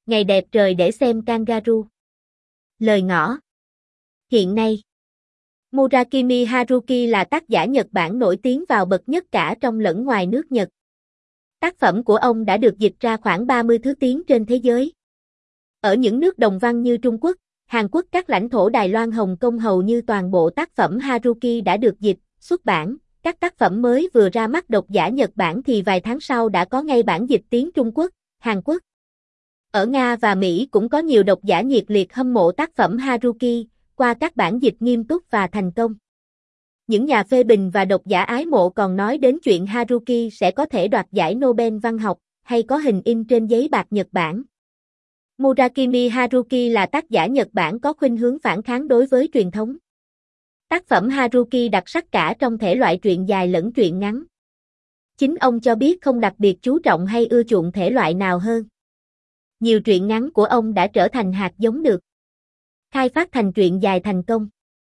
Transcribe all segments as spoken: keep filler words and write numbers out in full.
Ngày đẹp trời để xem kangaroo. Lời ngỏ. Hiện nay, Murakami Haruki là tác giả Nhật Bản nổi tiếng vào bậc nhất cả trong lẫn ngoài nước Nhật. Tác phẩm của ông đã được dịch ra khoảng ba mươi thứ tiếng trên thế giới. Ở những nước đồng văn như Trung Quốc, Hàn Quốc, các lãnh thổ Đài Loan, Hồng Kông, hầu như toàn bộ tác phẩm Haruki đã được dịch, xuất bản. Các tác phẩm mới vừa ra mắt độc giả Nhật Bản thì vài tháng sau đã có ngay bản dịch tiếng Trung Quốc, Hàn Quốc. Ở Nga và Mỹ cũng có nhiều độc giả nhiệt liệt hâm mộ tác phẩm Haruki qua các bản dịch nghiêm túc và thành công. Những nhà phê bình và độc giả ái mộ còn nói đến chuyện Haruki sẽ có thể đoạt giải Nobel văn học hay có hình in trên giấy bạc Nhật Bản. Murakami Haruki là tác giả Nhật Bản có khuynh hướng phản kháng đối với truyền thống. Tác phẩm Haruki đặc sắc cả trong thể loại truyện dài lẫn truyện ngắn. Chính ông cho biết không đặc biệt chú trọng hay ưa chuộng thể loại nào hơn. Nhiều truyện ngắn của ông đã trở thành hạt giống được khai phát thành truyện dài thành công.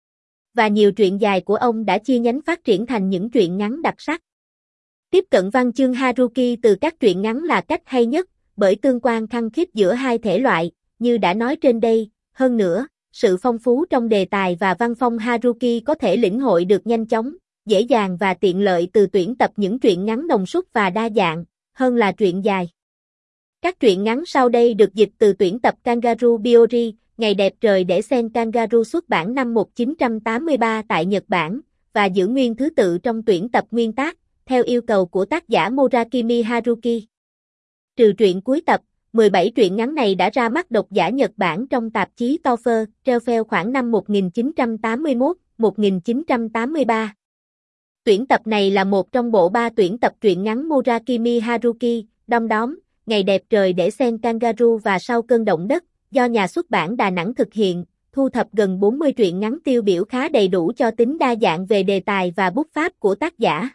Và nhiều truyện dài của ông đã chia nhánh phát triển thành những truyện ngắn đặc sắc. Tiếp cận văn chương Haruki từ các truyện ngắn là cách hay nhất, bởi tương quan khăng khít giữa hai thể loại, như đã nói trên đây. Hơn nữa, sự phong phú trong đề tài và văn phong Haruki có thể lĩnh hội được nhanh chóng, dễ dàng và tiện lợi từ tuyển tập những truyện ngắn đồng suất và đa dạng, hơn là truyện dài. Các truyện ngắn sau đây được dịch từ tuyển tập Kangaroo Biori, Ngày đẹp trời để xem kangaroo, xuất bản năm một nghìn chín trăm tám mươi ba tại Nhật Bản, và giữ nguyên thứ tự trong tuyển tập nguyên tác, theo yêu cầu của tác giả Murakami Haruki. Trừ truyện cuối tập, mười bảy truyện ngắn này đã ra mắt độc giả Nhật Bản trong tạp chí Topher, Treo khoảng năm một nghìn chín trăm tám mươi mốt đến một nghìn chín trăm tám mươi ba. Tuyển tập này là một trong bộ ba tuyển tập truyện ngắn Murakami Haruki, Đom Đóm, Ngày đẹp trời để xem kangaroo và Sau cơn động đất, do nhà xuất bản Đà Nẵng thực hiện, thu thập gần bốn mươi truyện ngắn tiêu biểu khá đầy đủ cho tính đa dạng về đề tài và bút pháp của tác giả.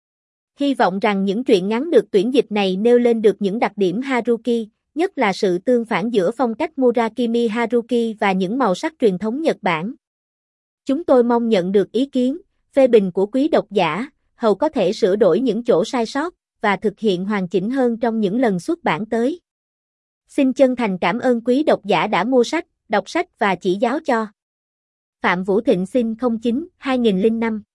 Hy vọng rằng những truyện ngắn được tuyển dịch này nêu lên được những đặc điểm Haruki, nhất là sự tương phản giữa phong cách Murakami Haruki và những màu sắc truyền thống Nhật Bản. Chúng tôi mong nhận được ý kiến, phê bình của quý độc giả, hầu có thể sửa đổi những chỗ sai sót và thực hiện hoàn chỉnh hơn trong những lần xuất bản tới. Xin chân thành cảm ơn quý độc giả đã mua sách, đọc sách và chỉ giáo cho. Phạm Vũ Thịnh sinh không chín hai nghìn lẻ năm